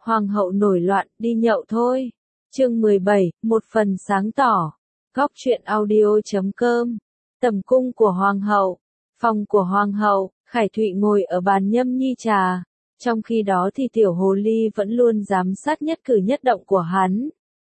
Hoàng hậu nổi loạn, đi nhậu thôi. Chương 17, một phần sáng tỏ. Góc truyện audio.com. Tầm cung của Hoàng hậu. Phòng của Hoàng hậu, Khải Thụy ngồi ở bàn nhâm nhi trà. Trong khi đó thì tiểu hồ ly vẫn luôn giám sát nhất cử nhất động của hắn.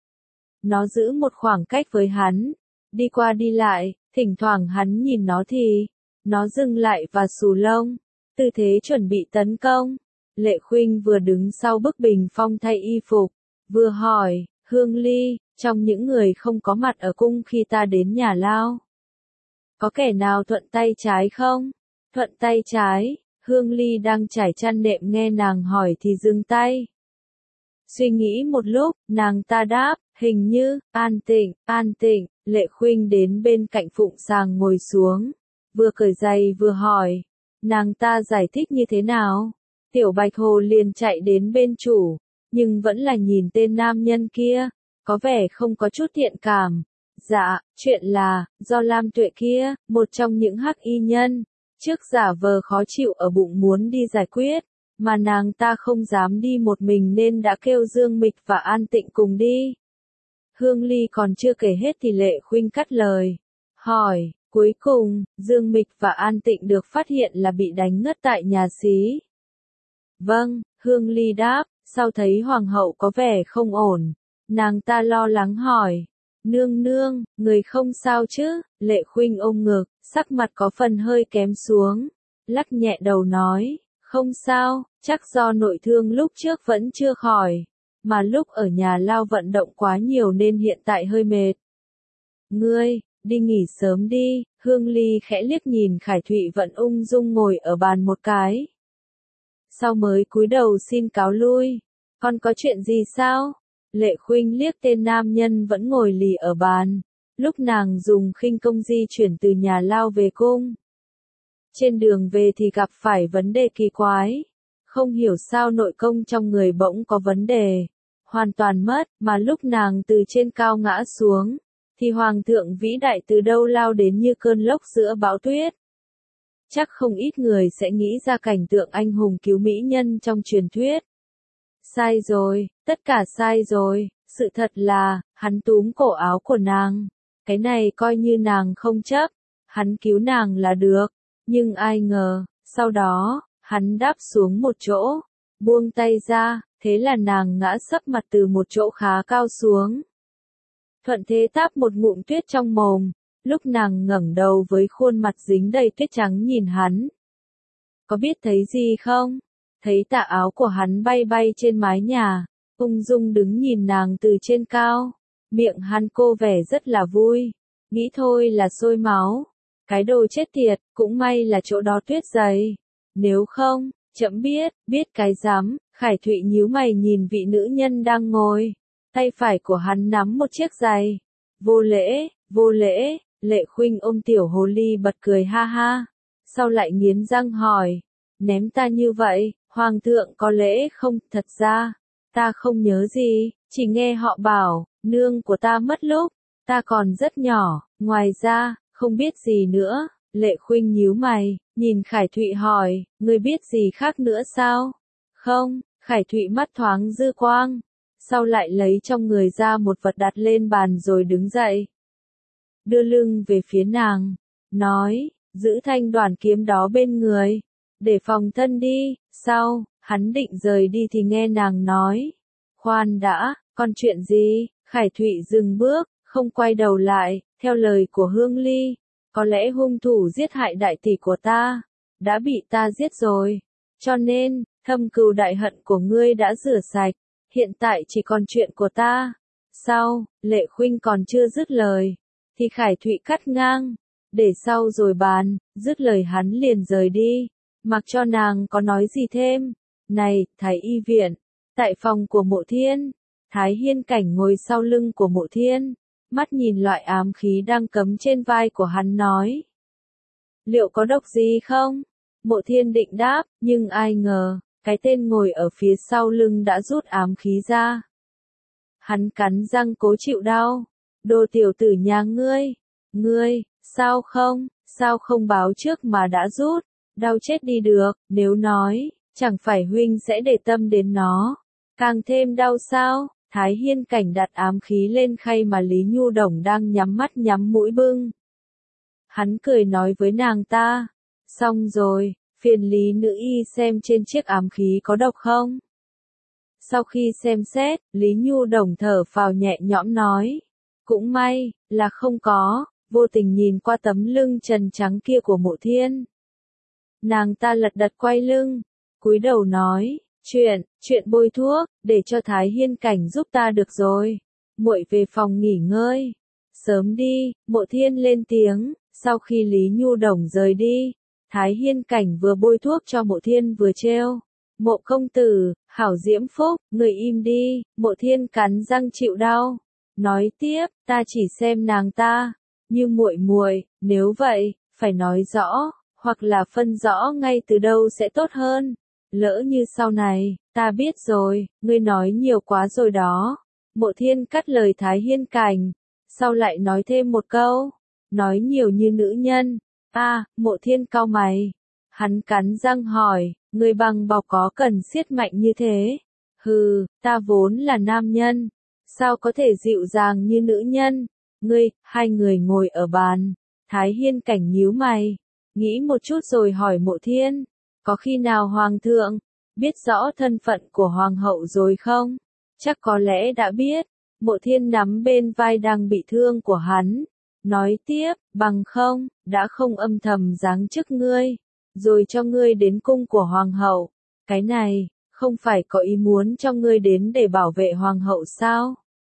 Nó giữ một khoảng cách với hắn. Đi qua đi lại, thỉnh thoảng hắn nhìn nó thì nó dừng lại và xù lông. Tư thế chuẩn bị tấn công. Lệ Khuynh vừa đứng sau bức bình phong thay y phục, vừa hỏi, Hương Ly, trong những người không có mặt ở cung khi ta đến nhà lao, có kẻ nào thuận tay trái không? Thuận tay trái, Hương Ly đang trải chăn nệm nghe nàng hỏi thì dừng tay. Suy nghĩ một lúc, nàng ta đáp, hình như, an tịnh, Lệ Khuynh đến bên cạnh phụng sàng ngồi xuống, vừa cởi giày vừa hỏi, nàng ta giải thích như thế nào? Tiểu Bạch Hồ liền chạy đến bên chủ, nhưng vẫn là nhìn tên nam nhân kia, có vẻ không có chút thiện cảm. Dạ, chuyện là, do Lam Tuệ kia, một trong những hắc y nhân, trước giả vờ khó chịu ở bụng muốn đi giải quyết, mà nàng ta không dám đi một mình nên đã kêu Dương Mịch và An Tịnh cùng đi. Hương Ly còn chưa kể hết thì Lệ Khuynh cắt lời, hỏi, cuối cùng, Dương Mịch và An Tịnh được phát hiện là bị đánh ngất tại nhà xí. Vâng, Hương Ly đáp, sau thấy Hoàng hậu có vẻ không ổn, nàng ta lo lắng hỏi, nương nương, người không sao chứ? Lệ Khuynh ôm ngực, sắc mặt có phần hơi kém xuống, lắc nhẹ đầu nói, không sao, chắc do nội thương lúc trước vẫn chưa khỏi, mà lúc ở nhà lao vận động quá nhiều nên hiện tại hơi mệt. Ngươi, đi nghỉ sớm đi. Hương Ly khẽ liếc nhìn Khải Thụy vẫn ung dung ngồi ở bàn một cái. Sau mới cúi đầu xin cáo lui. Con có chuyện gì sao? Lệ Khuynh liếc tên nam nhân vẫn ngồi lì ở bàn. Lúc nàng dùng khinh công di chuyển từ nhà lao về cung. Trên đường về thì gặp phải vấn đề kỳ quái. Không hiểu sao nội công trong người bỗng có vấn đề. Hoàn toàn mất, mà lúc nàng từ trên cao ngã xuống, thì Hoàng thượng vĩ đại từ đâu lao đến như cơn lốc giữa bão tuyết. Chắc không ít người sẽ nghĩ ra cảnh tượng anh hùng cứu mỹ nhân trong truyền thuyết. Sai rồi, tất cả sai rồi, sự thật là, hắn túm cổ áo của nàng. Cái này coi như nàng không chấp, hắn cứu nàng là được, nhưng ai ngờ, sau đó, hắn đáp xuống một chỗ, buông tay ra, thế là nàng ngã sấp mặt từ một chỗ khá cao xuống. Thuận thế táp một ngụm tuyết trong mồm, lúc nàng ngẩng đầu với khuôn mặt dính đầy tuyết trắng nhìn hắn. Có biết thấy gì không? Thấy tà áo của hắn bay bay trên mái nhà, ung dung đứng nhìn nàng từ trên cao. Miệng hắn cô vẻ rất là vui, nghĩ thôi là sôi máu. Cái đồ chết tiệt, cũng may là chỗ đó tuyết dày. Nếu không, chậm biết cái rắm. Khải Thụy nhíu mày nhìn vị nữ nhân đang ngồi. Tay phải của hắn nắm một chiếc giày. Vô lễ, Lệ Khuynh ôm tiểu hồ ly bật cười ha ha. Sau lại nghiến răng hỏi, ném ta như vậy, Hoàng thượng có lễ không? Thật ra, ta không nhớ gì, chỉ nghe họ bảo, nương của ta mất lúc, ta còn rất nhỏ, ngoài ra, không biết gì nữa. Lệ Khuynh nhíu mày, nhìn Khải Thụy hỏi, ngươi biết gì khác nữa sao? Không, Khải Thụy mắt thoáng dư quang. Sau lại lấy trong người ra một vật đặt lên bàn rồi đứng dậy. Đưa lưng về phía nàng, nói, giữ thanh đoàn kiếm đó bên người, để phòng thân đi. Sau, hắn định rời đi thì nghe nàng nói, khoan đã, còn chuyện gì? Khải Thụy dừng bước, không quay đầu lại, theo lời của Hương Ly, có lẽ hung thủ giết hại đại tỷ của ta, đã bị ta giết rồi, cho nên, thâm cừu đại hận của ngươi đã rửa sạch. Hiện tại chỉ còn chuyện của ta. Sau, Lệ Khuynh còn chưa dứt lời, thì Khải Thụy cắt ngang, để sau rồi bàn, dứt lời hắn liền rời đi, mặc cho nàng có nói gì thêm. Này, Thái y viện, tại phòng của Mộ Thiên, Thái Hiên Cảnh ngồi sau lưng của Mộ Thiên, mắt nhìn loại ám khí đang cấm trên vai của hắn nói. Liệu có độc gì không? Mộ Thiên định đáp, nhưng ai ngờ, cái tên ngồi ở phía sau lưng đã rút ám khí ra. Hắn cắn răng cố chịu đau. Đồ tiểu tử nhà ngươi, sao không báo trước mà đã rút, đau chết đi được, nếu nói, chẳng phải huynh sẽ để tâm đến nó. Càng thêm đau sao? Thái Hiên Cảnh đặt ám khí lên khay mà Lý Nhu Đồng đang nhắm mắt nhắm mũi bưng. Hắn cười nói với nàng ta. Xong rồi, phiền Lý nữ y xem trên chiếc ám khí có độc không? Sau khi xem xét, Lý Nhu Đồng thở phào nhẹ nhõm nói. Cũng may, là không có, vô tình nhìn qua tấm lưng trần trắng kia của Mộ Thiên. Nàng ta lật đật quay lưng, cúi đầu nói, chuyện bôi thuốc, để cho Thái Hiên Cảnh giúp ta được rồi. Muội về phòng nghỉ ngơi. Sớm đi, Mộ Thiên lên tiếng, sau khi Lý Nhu Đồng rời đi, Thái Hiên Cảnh vừa bôi thuốc cho Mộ Thiên vừa trêu. Mộ công tử, hảo diễm phúc, người im đi, Mộ Thiên cắn răng chịu đau. Nói tiếp, ta chỉ xem nàng ta, như muội, nếu vậy, phải nói rõ, hoặc là phân rõ ngay từ đâu sẽ tốt hơn. Lỡ như sau này, ta biết rồi, ngươi nói nhiều quá rồi đó. Mộ Thiên cắt lời Thái Hiên Cảnh, sau lại nói thêm một câu, nói nhiều như nữ nhân. Mộ Thiên cau mày. Hắn cắn răng hỏi, ngươi bằng bọc có cần siết mạnh như thế? Hừ, ta vốn là nam nhân, sao có thể dịu dàng như nữ nhân? Hai người ngồi ở bàn, Thái Hiên Cảnh nhíu mày, nghĩ một chút rồi hỏi Mộ Thiên, có khi nào Hoàng thượng biết rõ thân phận của Hoàng hậu rồi không? Chắc có lẽ đã biết. Mộ Thiên nắm bên vai đang bị thương của hắn, nói tiếp, bằng không, đã không âm thầm giáng chức ngươi, rồi cho ngươi đến cung của Hoàng hậu. Cái này, không phải có ý muốn cho ngươi đến để bảo vệ Hoàng hậu sao?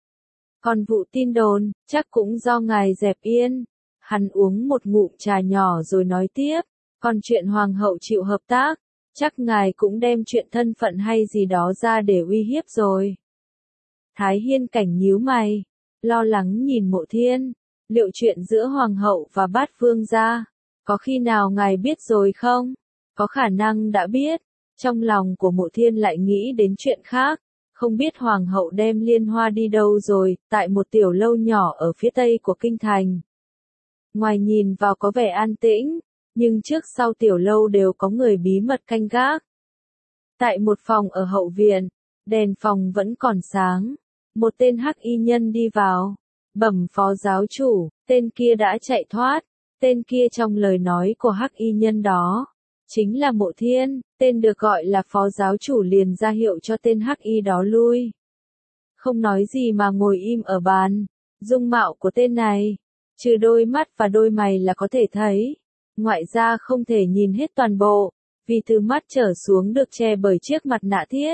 Còn vụ tin đồn, chắc cũng do ngài dẹp yên. Hắn uống một ngụm trà nhỏ rồi nói tiếp, còn chuyện Hoàng hậu chịu hợp tác, chắc ngài cũng đem chuyện thân phận hay gì đó ra để uy hiếp rồi. Thái Hiên Cảnh nhíu mày, lo lắng nhìn Mộ Thiên, liệu chuyện giữa Hoàng hậu và Bát Vương gia, có khi nào ngài biết rồi không? Có khả năng đã biết. Trong lòng của Mộ Thiên lại nghĩ đến chuyện khác, không biết Hoàng hậu đem Liên Hoa đi đâu rồi, tại một tiểu lâu nhỏ ở phía tây của kinh thành. Ngoài nhìn vào có vẻ an tĩnh, nhưng trước sau tiểu lâu đều có người bí mật canh gác. Tại một phòng ở hậu viện, đèn phòng vẫn còn sáng, một tên hắc y nhân đi vào, bẩm phó giáo chủ, tên kia đã chạy thoát. Tên kia trong lời nói của hắc y nhân đó chính là Mộ Thiên. Tên được gọi là phó giáo chủ liền ra hiệu cho tên hắc y đó lui. Không nói gì mà ngồi im ở bàn. Dung mạo của tên này, trừ đôi mắt và đôi mày là có thể thấy, ngoại ra không thể nhìn hết toàn bộ, vì từ mắt trở xuống được che bởi chiếc mặt nạ thiết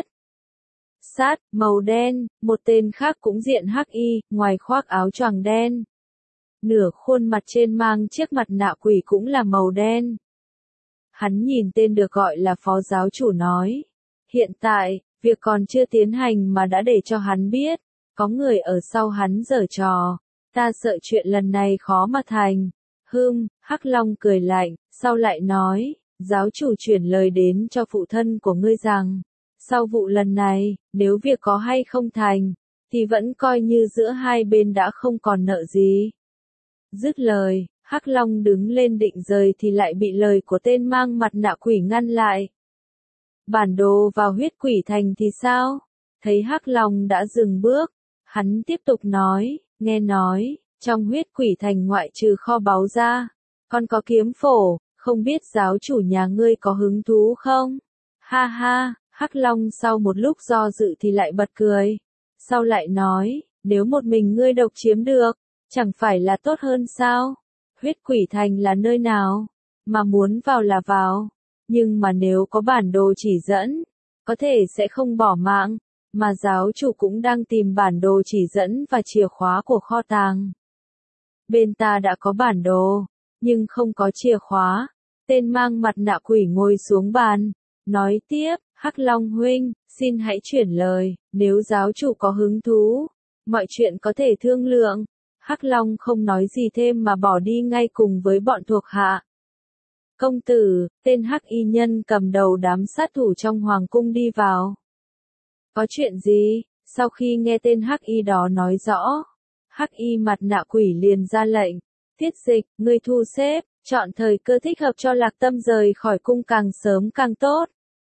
sát màu đen. Một tên khác cũng diện hắc y, ngoài khoác áo choàng đen, nửa khuôn mặt trên mang chiếc mặt nạ quỷ cũng là màu đen. Hắn nhìn tên được gọi là phó giáo chủ nói, hiện tại, việc còn chưa tiến hành mà đã để cho hắn biết, có người ở sau hắn giở trò, ta sợ chuyện lần này khó mà thành. Hắc Long cười lạnh, sau lại nói, giáo chủ chuyển lời đến cho phụ thân của ngươi rằng, sau vụ lần này, nếu việc có hay không thành, thì vẫn coi như giữa hai bên đã không còn nợ gì. Dứt lời, Hắc Long đứng lên định rời thì lại bị lời của tên mang mặt nạ quỷ ngăn lại. Bản đồ vào huyết quỷ thành thì sao? Thấy Hắc Long đã dừng bước, hắn tiếp tục nói, nghe nói, trong huyết quỷ thành ngoại trừ kho báu ra, còn có kiếm phổ, không biết giáo chủ nhà ngươi có hứng thú không? Ha ha, Hắc Long sau một lúc do dự thì lại bật cười. Sau lại nói, nếu một mình ngươi độc chiếm được, chẳng phải là tốt hơn sao? Huyết quỷ thành là nơi nào? Mà muốn vào là vào. Nhưng mà nếu có bản đồ chỉ dẫn, có thể sẽ không bỏ mạng. Mà giáo chủ cũng đang tìm bản đồ chỉ dẫn và chìa khóa của kho tàng. Bên ta đã có bản đồ, nhưng không có chìa khóa. Tên mang mặt nạ quỷ ngồi xuống bàn, nói tiếp, Hắc Long huynh, xin hãy chuyển lời, nếu giáo chủ có hứng thú, mọi chuyện có thể thương lượng. Hắc Long không nói gì thêm mà bỏ đi ngay cùng với bọn thuộc hạ. Công tử, tên hắc y nhân cầm đầu đám sát thủ trong hoàng cung đi vào. Có chuyện gì? Sau khi nghe tên hắc y đó nói rõ, hắc y mặt nạ quỷ liền ra lệnh, Tiết Dịch, ngươi thu xếp, chọn thời cơ thích hợp cho Lạc Tâm rời khỏi cung càng sớm càng tốt.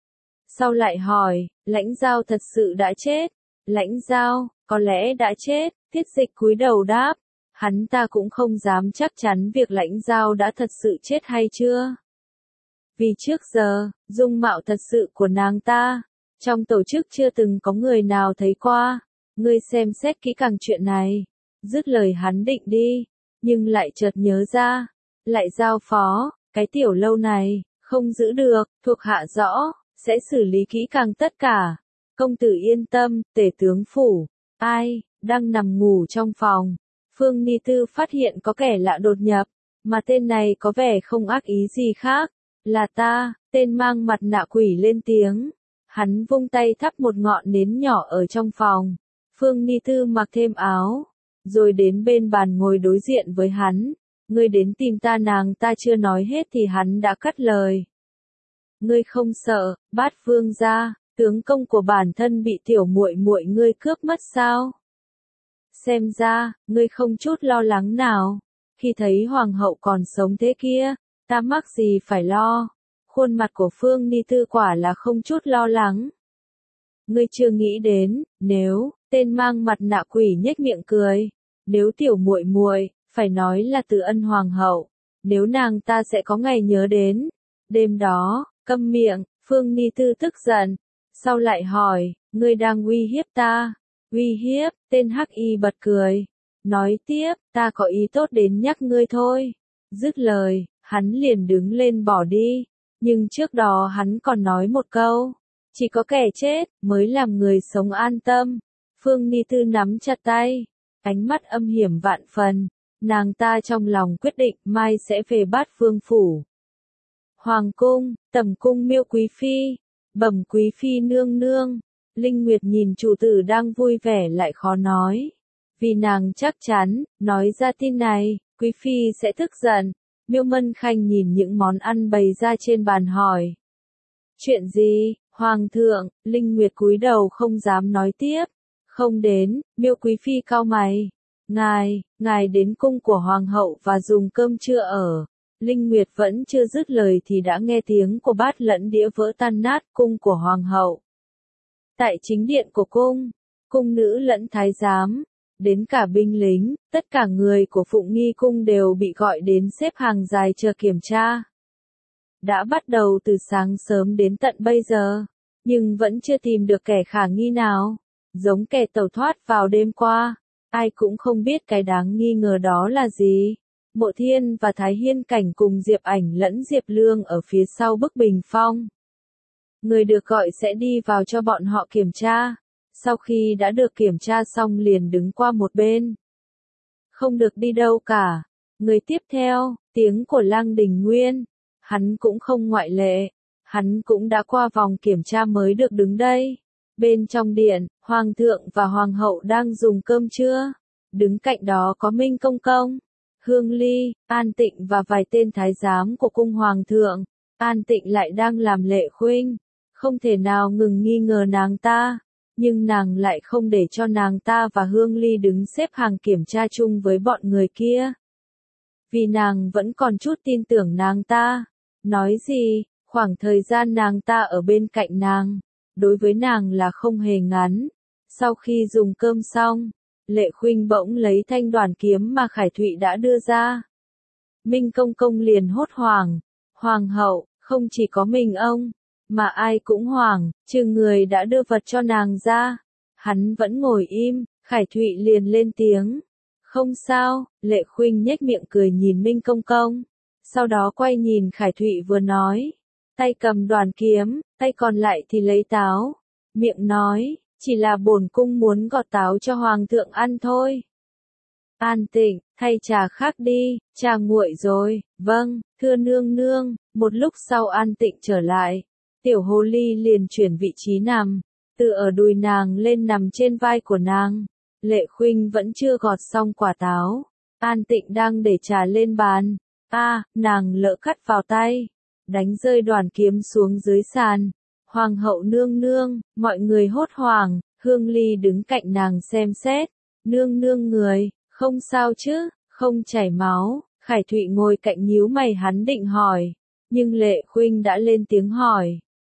Sau lại hỏi, Lãnh Giao thật sự đã chết? Lãnh Giao, có lẽ đã chết, Tiết Dịch cúi đầu đáp. Hắn ta cũng không dám chắc chắn việc Lãnh Giao đã thật sự chết hay chưa. Vì trước giờ, dung mạo thật sự của nàng ta, trong tổ chức chưa từng có người nào thấy qua. Ngươi xem xét kỹ càng chuyện này. Dứt lời hắn định đi, nhưng lại chợt nhớ ra, lại giao phó, cái tiểu lâu này, không giữ được, thuộc hạ rõ, sẽ xử lý kỹ càng tất cả. Công tử yên tâm, tể tướng phủ, ai, đang nằm ngủ trong phòng. Phương Ni Tư phát hiện có kẻ lạ đột nhập, mà tên này có vẻ không ác ý gì khác. Là ta, tên mang mặt nạ quỷ lên tiếng. Hắn vung tay thắp một ngọn nến nhỏ ở trong phòng. Phương Ni Tư mặc thêm áo, rồi đến bên bàn ngồi đối diện với hắn. Ngươi đến tìm ta, nàng ta chưa nói hết thì hắn đã cắt lời. Ngươi không sợ, Bát Vương gia, tướng công của bản thân bị tiểu muội muội ngươi cướp mất sao? Xem ra, ngươi không chút lo lắng nào. Khi thấy hoàng hậu còn sống thế kia, ta mắc gì phải lo. Khuôn mặt của Phương Ni Tư quả là không chút lo lắng. Ngươi chưa nghĩ đến, nếu, tên mang mặt nạ quỷ nhếch miệng cười. Nếu tiểu muội muội, phải nói là Từ Ân hoàng hậu. Nếu nàng ta sẽ có ngày nhớ đến. Đêm đó, câm miệng, Phương Ni Tư tức giận. Sau lại hỏi, ngươi đang uy hiếp ta? Uy hiếp, tên Hắc Y bật cười. Nói tiếp, ta có ý tốt đến nhắc ngươi thôi. Dứt lời, hắn liền đứng lên bỏ đi. Nhưng trước đó hắn còn nói một câu. Chỉ có kẻ chết, mới làm người sống an tâm. Phương Ni Tư nắm chặt tay. Ánh mắt âm hiểm vạn phần. Nàng ta trong lòng quyết định mai sẽ về Bát Vương phủ. Hoàng cung, tầm cung Miêu Quý Phi. Bẩm Quý Phi nương nương. Linh Nguyệt nhìn chủ tử đang vui vẻ lại khó nói. Vì nàng chắc chắn, nói ra tin này, Quý Phi sẽ tức giận. Miêu Mân Khanh nhìn những món ăn bày ra trên bàn hỏi. Chuyện gì, Hoàng thượng? Linh Nguyệt cúi đầu không dám nói tiếp. Không đến, Miêu Quý Phi cau mày. Ngài đến cung của Hoàng hậu và dùng cơm trưa ở. Linh Nguyệt vẫn chưa dứt lời thì đã nghe tiếng của bát lẫn đĩa vỡ tan nát. Cung của Hoàng hậu. Tại chính điện của cung nữ lẫn thái giám, đến cả binh lính, tất cả người của Phụng Nghi cung đều bị gọi đến xếp hàng dài chờ kiểm tra. Đã bắt đầu từ sáng sớm đến tận bây giờ, nhưng vẫn chưa tìm được kẻ khả nghi nào, giống kẻ tẩu thoát vào đêm qua. Ai cũng không biết cái đáng nghi ngờ đó là gì. Mộ Thiên và Thái Hiên Cảnh cùng Diệp Ảnh lẫn Diệp Lương ở phía sau bức bình phong. Người được gọi sẽ đi vào cho bọn họ kiểm tra. Sau khi đã được kiểm tra xong liền đứng qua một bên. Không được đi đâu cả. Người tiếp theo, tiếng của Lăng Đình Nguyên. Hắn cũng không ngoại lệ. Hắn cũng đã qua vòng kiểm tra mới được đứng đây. Bên trong điện, Hoàng thượng và Hoàng hậu đang dùng cơm trưa. Đứng cạnh đó có Minh Công Công, Hương Ly, An Tịnh và vài tên thái giám của cung Hoàng thượng. An Tịnh lại đang làm Lệ Khuynh. Không thể nào ngừng nghi ngờ nàng ta. Nhưng nàng lại không để cho nàng ta và Hương Ly đứng xếp hàng kiểm tra chung với bọn người kia. Vì nàng vẫn còn chút tin tưởng nàng ta. Nói gì, khoảng thời gian nàng ta ở bên cạnh nàng, đối với nàng là không hề ngắn. Sau khi dùng cơm xong, Lệ Khuynh bỗng lấy thanh đoàn kiếm mà Khải Thụy đã đưa ra. Minh Công Công liền hốt hoảng. Hoàng hậu, không chỉ có mình ông, mà ai cũng hoảng, trừ người đã đưa vật cho nàng ra. Hắn vẫn ngồi im, Khải Thụy liền lên tiếng. Không sao, Lệ Khuynh nhếch miệng cười nhìn Minh Công Công. Sau đó quay nhìn Khải Thụy vừa nói. Tay cầm đoàn kiếm, tay còn lại thì lấy táo. Miệng nói, chỉ là bổn cung muốn gọt táo cho Hoàng thượng ăn thôi. An Tịnh, thay trà khác đi, trà nguội rồi. Vâng, thưa nương nương. Một lúc sau An Tịnh trở lại. Tiểu hồ ly liền chuyển vị trí nằm, từ ở đùi nàng lên nằm trên vai của nàng. Lệ Khuynh vẫn chưa gọt xong quả táo. An Tịnh đang để trà lên bàn. Nàng lỡ cắt vào tay, đánh rơi đoàn kiếm xuống dưới sàn. Hoàng hậu nương nương, mọi người hốt hoảng. Hương Ly đứng cạnh nàng xem xét. Nương nương người, không sao chứ, không chảy máu. Khải Thụy ngồi cạnh nhíu mày, hắn định hỏi, nhưng Lệ Khuynh đã lên tiếng hỏi.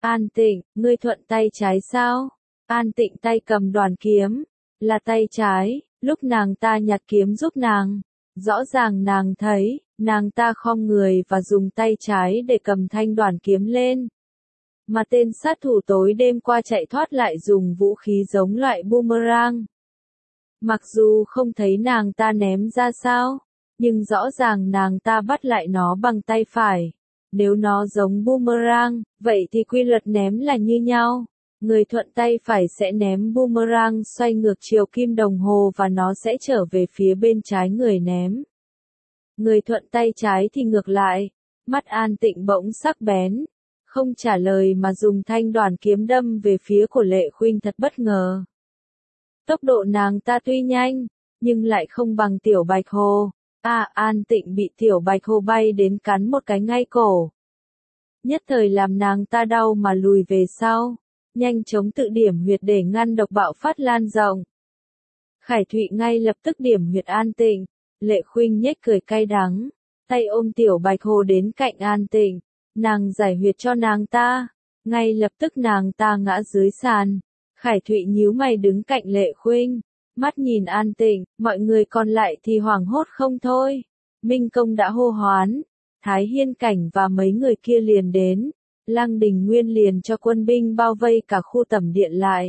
An Tịnh, ngươi thuận tay trái sao? An Tịnh tay cầm đoàn kiếm, là tay trái, lúc nàng ta nhặt kiếm giúp nàng. Rõ ràng nàng thấy, nàng ta khom người và dùng tay trái để cầm thanh đoàn kiếm lên. Mà tên sát thủ tối đêm qua chạy thoát lại dùng vũ khí giống loại boomerang. Mặc dù không thấy nàng ta ném ra sao, nhưng rõ ràng nàng ta bắt lại nó bằng tay phải. Nếu nó giống boomerang, vậy thì quy luật ném là như nhau. Người thuận tay phải sẽ ném boomerang xoay ngược chiều kim đồng hồ và nó sẽ trở về phía bên trái người ném. Người thuận tay trái thì ngược lại. Mắt An Tịnh bỗng sắc bén, không trả lời mà dùng thanh đoàn kiếm đâm về phía của Lệ Khuynh thật bất ngờ. Tốc độ nàng ta tuy nhanh, nhưng lại không bằng Tiểu Bạch Hồ. An Tịnh bị Tiểu Bạch Hồ bay đến cắn một cái ngay cổ. Nhất thời làm nàng ta đau mà lùi về sau, nhanh chóng tự điểm huyệt để ngăn độc bạo phát lan rộng. Khải Thụy ngay lập tức điểm huyệt An Tịnh, Lệ Khuynh nhếch cười cay đắng, tay ôm Tiểu Bạch Hồ đến cạnh An Tịnh, nàng giải huyệt cho nàng ta, ngay lập tức nàng ta ngã dưới sàn. Khải Thụy nhíu mày đứng cạnh Lệ Khuynh, mắt nhìn An Tịnh, mọi người còn lại thì hoảng hốt không thôi. Minh Công đã hô hoán, Thái Hiên Cảnh và mấy người kia liền đến, Lăng Đình Nguyên liền cho quân binh bao vây cả khu tẩm điện lại.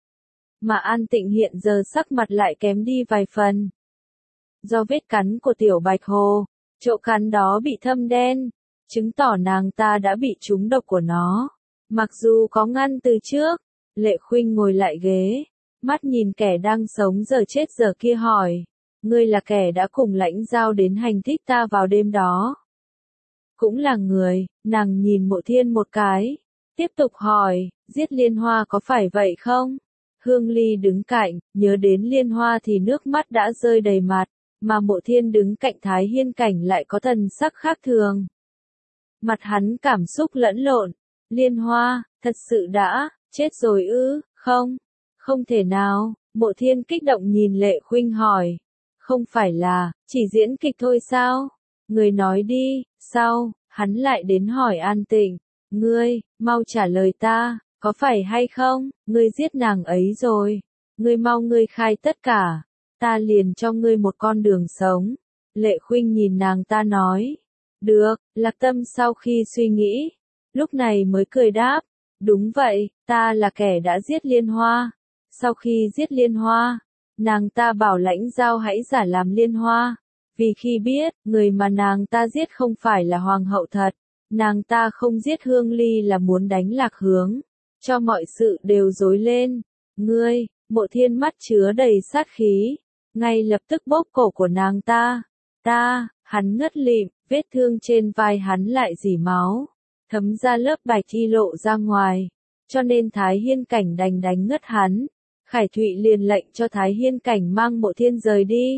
Mà An Tịnh hiện giờ sắc mặt lại kém đi vài phần. Do vết cắn của Tiểu Bạch Hồ, chỗ cắn đó bị thâm đen, chứng tỏ nàng ta đã bị trúng độc của nó. Mặc dù có ngăn từ trước, Lệ Khuynh ngồi lại ghế, mắt nhìn kẻ đang sống giờ chết giờ kia hỏi, ngươi là kẻ đã cùng Lãnh Giao đến hành thích ta vào đêm đó. Cũng là người, nàng nhìn Mộ Thiên một cái, tiếp tục hỏi, giết Liên Hoa có phải vậy không? Hương Ly đứng cạnh, nhớ đến Liên Hoa thì nước mắt đã rơi đầy mặt, mà Mộ Thiên đứng cạnh Thái Hiên Cảnh lại có thần sắc khác thường. Mặt hắn cảm xúc lẫn lộn, Liên Hoa, thật sự đã chết rồi ư? Không, không thể nào. Mộ Thiên kích động nhìn Lệ Khuynh hỏi, không phải là chỉ diễn kịch thôi sao? Người nói đi. Sau, hắn lại đến hỏi An Tịnh, ngươi, mau trả lời ta, có phải hay không? Ngươi giết nàng ấy rồi, ngươi mau ngươi khai tất cả, ta liền cho ngươi một con đường sống. Lệ Khuynh nhìn nàng ta nói, được. Lạc Tâm sau khi suy nghĩ, lúc này mới cười đáp, đúng vậy, ta là kẻ đã giết Liên Hoa. Sau khi giết Liên Hoa, nàng ta bảo Lãnh Giao hãy giả làm Liên Hoa, vì khi biết, người mà nàng ta giết không phải là hoàng hậu thật, nàng ta không giết Hương Ly là muốn đánh Lạc Hướng, cho mọi sự đều rối lên. Ngươi, Mộ Thiên mắt chứa đầy sát khí, ngay lập tức bóp cổ của nàng ta. Hắn ngất lịm, vết thương trên vai hắn lại rỉ máu, thấm ra lớp bạch y lộ ra ngoài, cho nên Thái Hiên Cảnh đành đánh ngất hắn. Khải Thụy liền lệnh cho Thái Hiên Cảnh mang Mộ Thiên rời đi.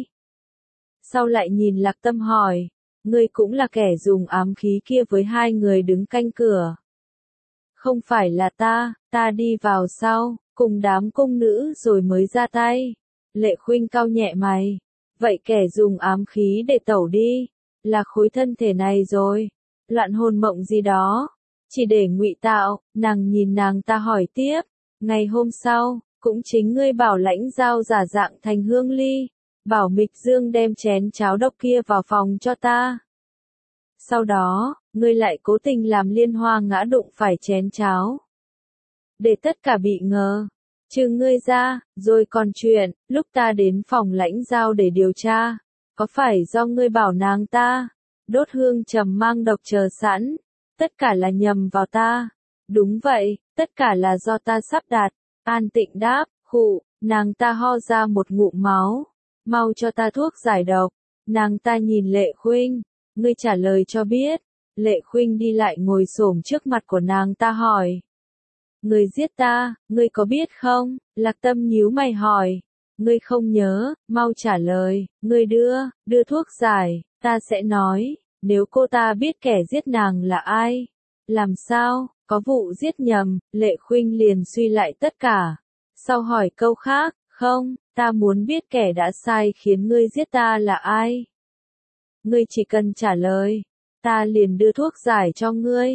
Sau lại nhìn Lạc Tâm hỏi, ngươi cũng là kẻ dùng ám khí kia với hai người đứng canh cửa. Không phải là ta đi vào sau, cùng đám cung nữ rồi mới ra tay. Lệ Khuynh cau nhẹ mày, vậy kẻ dùng ám khí để tẩu đi, là khối thân thể này rồi, loạn hồn mộng gì đó, chỉ để ngụy tạo. Nàng nhìn nàng ta hỏi tiếp, ngày hôm sau, cũng chính ngươi bảo Lãnh Giao giả dạng thành Hương Ly, bảo Mịch Dương đem chén cháo độc kia vào phòng cho ta. Sau đó, ngươi lại cố tình làm Liên Hoa ngã đụng phải chén cháo, để tất cả bị ngờ, trừ ngươi ra. Rồi còn chuyện, lúc ta đến phòng Lãnh Giao để điều tra, có phải do ngươi bảo nàng ta đốt hương trầm mang độc chờ sẵn, tất cả là nhầm vào ta? Đúng vậy, tất cả là do ta sắp đặt. An Tịnh đáp, khụ. Nàng ta ho ra một ngụm máu, mau cho ta thuốc giải độc. Nàng ta nhìn Lệ Khuynh, ngươi trả lời cho biết. Lệ Khuynh đi lại ngồi xổm trước mặt của nàng ta hỏi, ngươi giết ta, ngươi có biết không? Lạc Tâm nhíu mày hỏi, ngươi không nhớ, mau trả lời. Ngươi đưa thuốc giải, ta sẽ nói. Nếu cô ta biết kẻ giết nàng là ai, làm sao, có vụ giết nhầm. Lệ Khuynh liền suy lại tất cả, sau hỏi câu khác, không, ta muốn biết kẻ đã sai khiến ngươi giết ta là ai. Ngươi chỉ cần trả lời, ta liền đưa thuốc giải cho ngươi.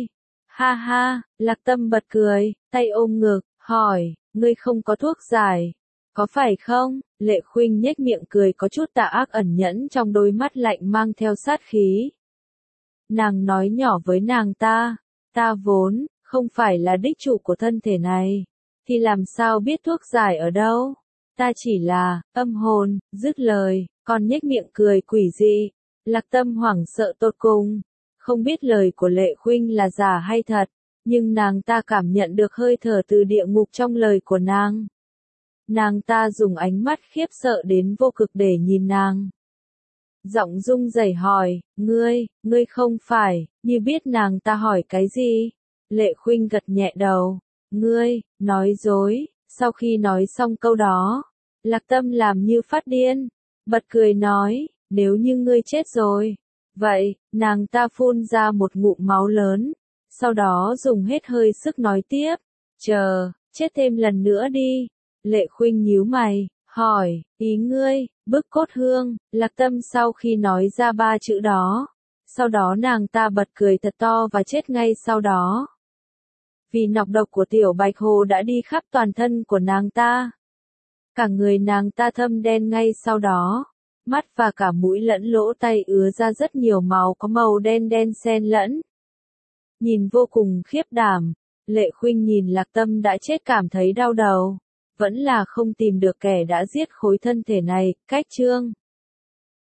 Ha ha, Lạc Tâm bật cười, tay ôm ngực, hỏi, ngươi không có thuốc giải, có phải không? Lệ Khuynh nhếch miệng cười có chút tà ác ẩn nhẫn trong đôi mắt lạnh mang theo sát khí. Nàng nói nhỏ với nàng ta vốn không phải là đích chủ của thân thể này, thì làm sao biết thuốc giải ở đâu? Ta chỉ là âm hồn. Dứt lời, còn nhếch miệng cười quỷ dị. Lạc Tâm hoảng sợ tột cùng, không biết lời của Lệ Khuynh là giả hay thật, nhưng nàng ta cảm nhận được hơi thở từ địa ngục trong lời của nàng. Nàng ta dùng ánh mắt khiếp sợ đến vô cực để nhìn nàng. Giọng rung rẩy hỏi, ngươi không phải, như biết nàng ta hỏi cái gì? Lệ Khuynh gật nhẹ đầu, ngươi, nói dối. Sau khi nói xong câu đó, Lạc Tâm làm như phát điên, bật cười nói, nếu như ngươi chết rồi. Vậy, nàng ta phun ra một ngụm máu lớn, sau đó dùng hết hơi sức nói tiếp, chết thêm lần nữa đi. Lệ Khuynh nhíu mày, hỏi, ý ngươi, bức cốt hương. Lạc Tâm sau khi nói ra 3 chữ đó, sau đó nàng ta bật cười thật to và chết ngay sau đó. Vì nọc độc của tiểu bạch hồ đã đi khắp toàn thân của nàng ta. Cả người nàng ta thâm đen ngay sau đó, mắt và cả mũi lẫn lỗ tay ứa ra rất nhiều máu có màu đen đen xen lẫn. Nhìn vô cùng khiếp đảm, Lệ Khuynh nhìn Lạc Tâm đã chết cảm thấy đau đầu. Vẫn là không tìm được kẻ đã giết khối thân thể này. Cách chương